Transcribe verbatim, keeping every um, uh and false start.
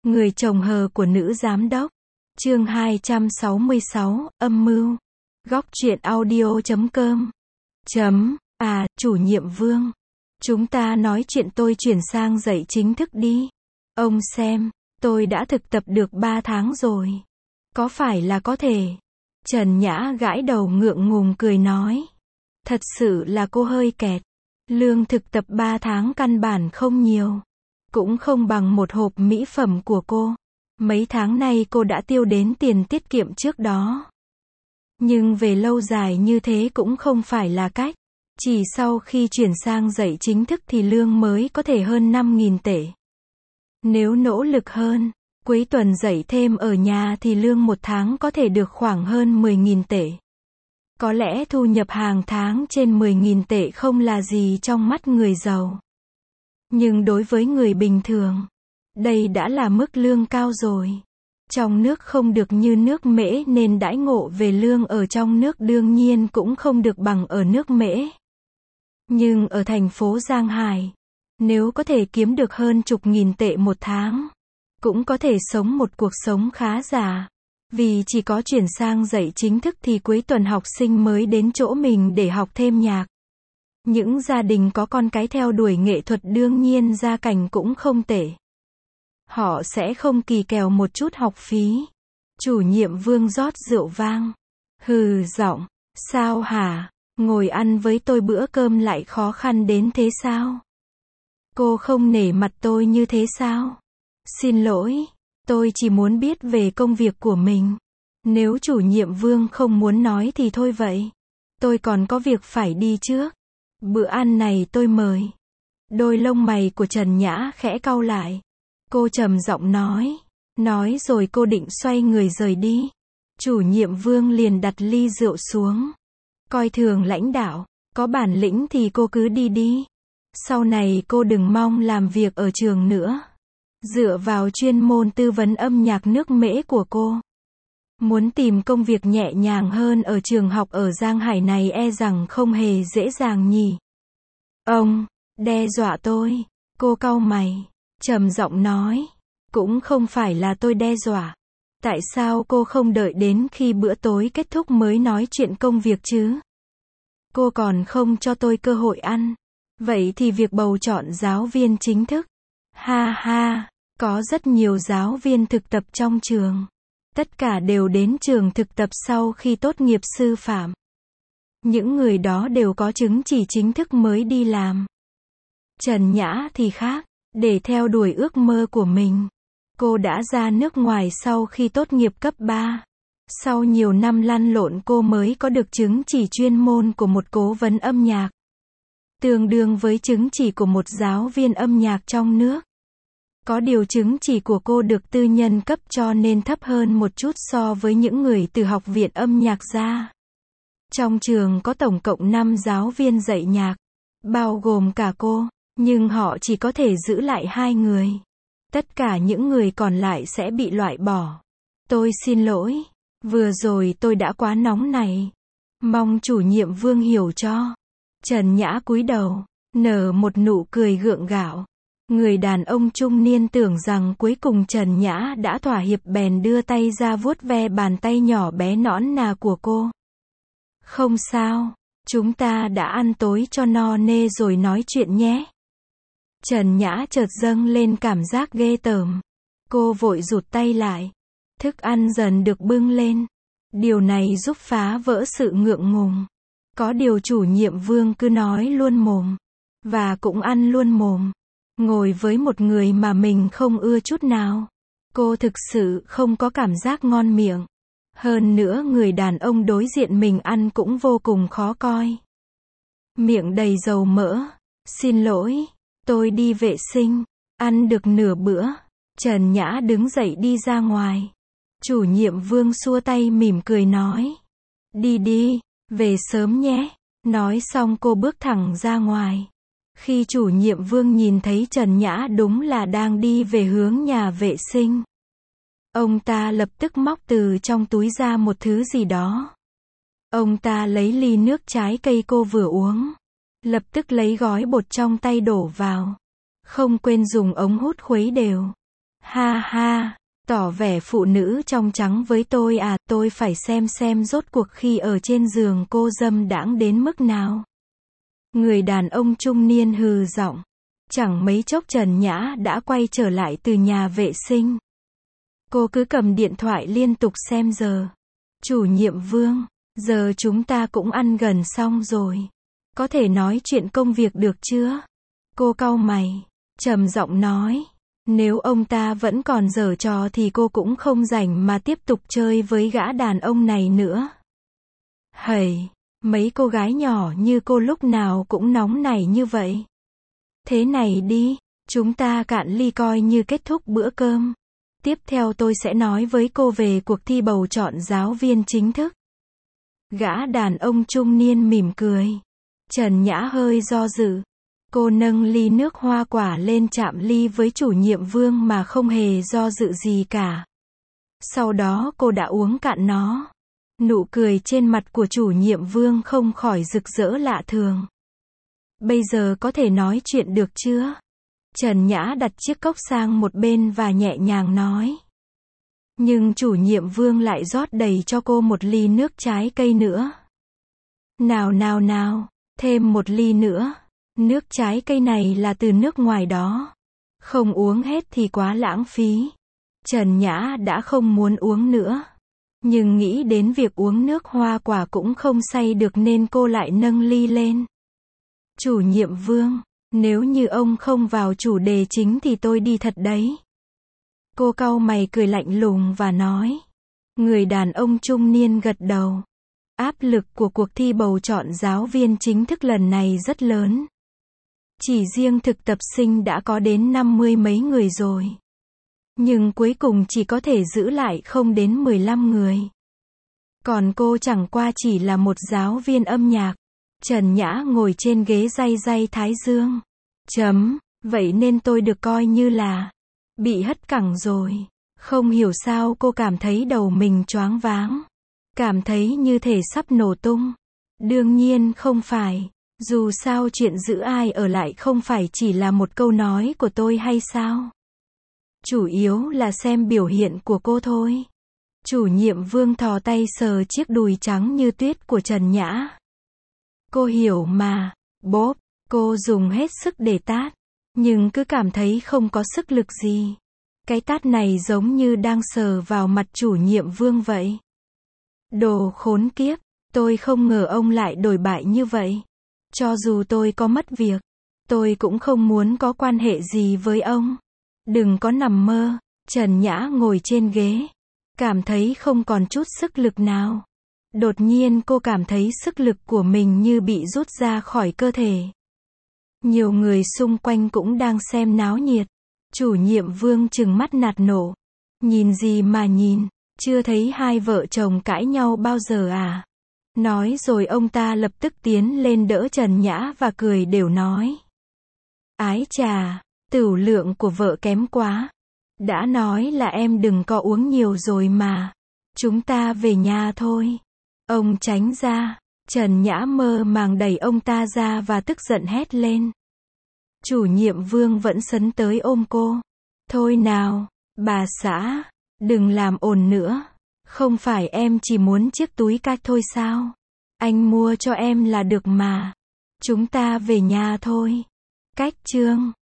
Người chồng hờ của nữ giám đốc. Chương hai trăm sáu mươi sáu, âm mưu. Góc truyện audio chấm com. Chấm, à, chủ nhiệm Vương. Chúng ta nói chuyện tôi chuyển sang dạy chính thức đi. Ông xem, tôi đã thực tập được ba tháng rồi. Có phải là có thể? Trần Nhã gãi đầu ngượng ngùng cười nói. Thật sự là cô hơi kẹt. Lương thực tập ba tháng căn bản không nhiều. Cũng không bằng một hộp mỹ phẩm của cô. Mấy tháng nay cô đã tiêu đến tiền tiết kiệm trước đó. Nhưng về lâu dài như thế cũng không phải là cách. Chỉ sau khi chuyển sang dạy chính thức thì lương mới có thể hơn năm nghìn tệ. Nếu nỗ lực hơn, cuối tuần dạy thêm ở nhà thì lương một tháng có thể được khoảng hơn mười nghìn tệ. Có lẽ thu nhập hàng tháng trên mười nghìn tệ không là gì trong mắt người giàu. Nhưng đối với người bình thường, đây đã là mức lương cao rồi. Trong nước không được như nước Mễ nên đãi ngộ về lương ở trong nước đương nhiên cũng không được bằng ở nước Mễ. Nhưng ở thành phố Giang Hải, nếu có thể kiếm được hơn chục nghìn tệ một tháng, cũng có thể sống một cuộc sống khá giả. Vì chỉ có chuyển sang dạy chính thức thì cuối tuần học sinh mới đến chỗ mình để học thêm nhạc. Những gia đình có con cái theo đuổi nghệ thuật đương nhiên gia cảnh cũng không tệ. Họ sẽ không kỳ kèo một chút học phí. Chủ nhiệm Vương rót rượu vang. Hừ giọng, sao hả? Ngồi ăn với tôi bữa cơm lại khó khăn đến thế sao? Cô không nể mặt tôi như thế sao? Xin lỗi, tôi chỉ muốn biết về công việc của mình. Nếu chủ nhiệm Vương không muốn nói thì thôi vậy. Tôi còn có việc phải đi trước. Bữa ăn này tôi mời. Đôi lông mày của Trần Nhã khẽ cau lại. Cô trầm giọng nói. Nói rồi cô định xoay người rời đi. Chủ nhiệm Vương liền đặt ly rượu xuống. Coi thường lãnh đạo, có bản lĩnh thì cô cứ đi đi. Sau này cô đừng mong làm việc ở trường nữa. Dựa vào chuyên môn tư vấn âm nhạc nước Mễ của cô, muốn tìm công việc nhẹ nhàng hơn ở trường học ở Giang Hải này e rằng không hề dễ dàng nhỉ. Ông, đe dọa tôi. Cô cau mày, trầm giọng nói. Cũng không phải là tôi đe dọa. Tại sao cô không đợi đến khi bữa tối kết thúc mới nói chuyện công việc chứ? Cô còn không cho tôi cơ hội ăn. Vậy thì việc bầu chọn giáo viên chính thức. Ha ha, có rất nhiều giáo viên thực tập trong trường. Tất cả đều đến trường thực tập sau khi tốt nghiệp sư phạm. Những người đó đều có chứng chỉ chính thức mới đi làm. Trần Nhã thì khác, để theo đuổi ước mơ của mình. Cô đã ra nước ngoài sau khi tốt nghiệp cấp ba. Sau nhiều năm lăn lộn cô mới có được chứng chỉ chuyên môn của một cố vấn âm nhạc. Tương đương với chứng chỉ của một giáo viên âm nhạc trong nước. Có điều chứng chỉ của cô được tư nhân cấp cho nên thấp hơn một chút so với những người từ học viện âm nhạc ra. Trong trường có tổng cộng năm giáo viên dạy nhạc, bao gồm cả cô, nhưng họ chỉ có thể giữ lại hai người. Tất cả những người còn lại sẽ bị loại bỏ. Tôi xin lỗi, vừa rồi tôi đã quá nóng này. Mong chủ nhiệm Vương hiểu cho. Trần Nhã cúi đầu, nở một nụ cười gượng gạo. Người đàn ông trung niên tưởng rằng cuối cùng Trần Nhã đã thỏa hiệp bèn đưa tay ra vuốt ve bàn tay nhỏ bé nõn nà của cô. Không sao, chúng ta đã ăn tối cho no nê rồi nói chuyện nhé. Trần Nhã chợt dâng lên cảm giác ghê tởm. Cô vội rụt tay lại. Thức ăn dần được bưng lên. Điều này giúp phá vỡ sự ngượng ngùng. Có điều chủ nhiệm Vương cứ nói luôn mồm. Và cũng ăn luôn mồm. Ngồi với một người mà mình không ưa chút nào. Cô thực sự không có cảm giác ngon miệng. Hơn nữa người đàn ông đối diện mình ăn cũng vô cùng khó coi. Miệng đầy dầu mỡ. Xin lỗi, tôi đi vệ sinh. Ăn được nửa bữa. Trần Nhã đứng dậy đi ra ngoài. Chủ nhiệm Vương xua tay mỉm cười nói. Đi đi, về sớm nhé. Nói xong cô bước thẳng ra ngoài. Khi chủ nhiệm Vương nhìn thấy Trần Nhã đúng là đang đi về hướng nhà vệ sinh. Ông ta lập tức móc từ trong túi ra một thứ gì đó. Ông ta lấy ly nước trái cây cô vừa uống. Lập tức lấy gói bột trong tay đổ vào. Không quên dùng ống hút khuấy đều. Ha ha, tỏ vẻ phụ nữ trong trắng với tôi à, tôi phải xem xem rốt cuộc khi ở trên giường cô dâm đãng đến mức nào. Người đàn ông trung niên hừ giọng. Chẳng mấy chốc Trần Nhã đã quay trở lại từ nhà vệ sinh. Cô cứ cầm điện thoại liên tục xem giờ. Chủ nhiệm Vương, giờ chúng ta cũng ăn gần xong rồi. Có thể nói chuyện công việc được chưa? Cô cau mày, trầm giọng nói. Nếu ông ta vẫn còn giở trò thì cô cũng không rảnh mà tiếp tục chơi với gã đàn ông này nữa. Hầy, mấy cô gái nhỏ như cô lúc nào cũng nóng nảy như vậy. Thế này đi, chúng ta cạn ly coi như kết thúc bữa cơm. Tiếp theo tôi sẽ nói với cô về cuộc thi bầu chọn giáo viên chính thức. Gã đàn ông trung niên mỉm cười. Trần Nhã hơi do dự. Cô nâng ly nước hoa quả lên chạm ly với chủ nhiệm Vương mà không hề do dự gì cả. Sau đó cô đã uống cạn nó. Nụ cười trên mặt của chủ nhiệm Vương không khỏi rực rỡ lạ thường. Bây giờ có thể nói chuyện được chưa? Trần Nhã đặt chiếc cốc sang một bên và nhẹ nhàng nói. Nhưng chủ nhiệm Vương lại rót đầy cho cô một ly nước trái cây nữa. Nào nào nào, thêm một ly nữa. Nước trái cây này là từ nước ngoài đó. Không uống hết thì quá lãng phí. Trần Nhã đã không muốn uống nữa. Nhưng nghĩ đến việc uống nước hoa quả cũng không say được nên cô lại nâng ly lên. Chủ nhiệm Vương, nếu như ông không vào chủ đề chính thì tôi đi thật đấy. Cô cau mày cười lạnh lùng và nói. Người đàn ông trung niên gật đầu. Áp lực của cuộc thi bầu chọn giáo viên chính thức lần này rất lớn. Chỉ riêng thực tập sinh đã có đến năm mươi mấy người rồi. Nhưng cuối cùng chỉ có thể giữ lại không đến mười lăm người. Còn cô chẳng qua chỉ là một giáo viên âm nhạc. Trần Nhã ngồi trên ghế day day thái dương. Chấm, vậy nên tôi được coi như là bị hất cẳng rồi. Không hiểu sao cô cảm thấy đầu mình choáng váng. Cảm thấy như thể sắp nổ tung. Đương nhiên không phải. Dù sao chuyện giữ ai ở lại không phải chỉ là một câu nói của tôi hay sao? Chủ yếu là xem biểu hiện của cô thôi. Chủ nhiệm Vương thò tay sờ chiếc đùi trắng như tuyết của Trần Nhã. Cô hiểu mà. Bốp, cô dùng hết sức để tát. Nhưng cứ cảm thấy không có sức lực gì. Cái tát này giống như đang sờ vào mặt chủ nhiệm Vương vậy. Đồ khốn kiếp, tôi không ngờ ông lại đổi bại như vậy. Cho dù tôi có mất việc, tôi cũng không muốn có quan hệ gì với ông. Đừng có nằm mơ. Trần Nhã ngồi trên ghế, cảm thấy không còn chút sức lực nào. Đột nhiên cô cảm thấy sức lực của mình như bị rút ra khỏi cơ thể. Nhiều người xung quanh cũng đang xem náo nhiệt. Chủ nhiệm Vương trừng mắt nạt nổ. Nhìn gì mà nhìn, chưa thấy hai vợ chồng cãi nhau bao giờ à? Nói rồi ông ta lập tức tiến lên đỡ Trần Nhã và cười đều nói. Ái chà, tửu lượng của vợ kém quá. Đã nói là em đừng có uống nhiều rồi mà. Chúng ta về nhà thôi. Ông tránh ra. Trần Nhã mơ màng đẩy ông ta ra và tức giận hét lên. Chủ nhiệm Vương vẫn sấn tới ôm cô. Thôi nào, bà xã, đừng làm ồn nữa. Không phải em chỉ muốn chiếc túi cách thôi sao? Anh mua cho em là được mà. Chúng ta về nhà thôi. Cách chương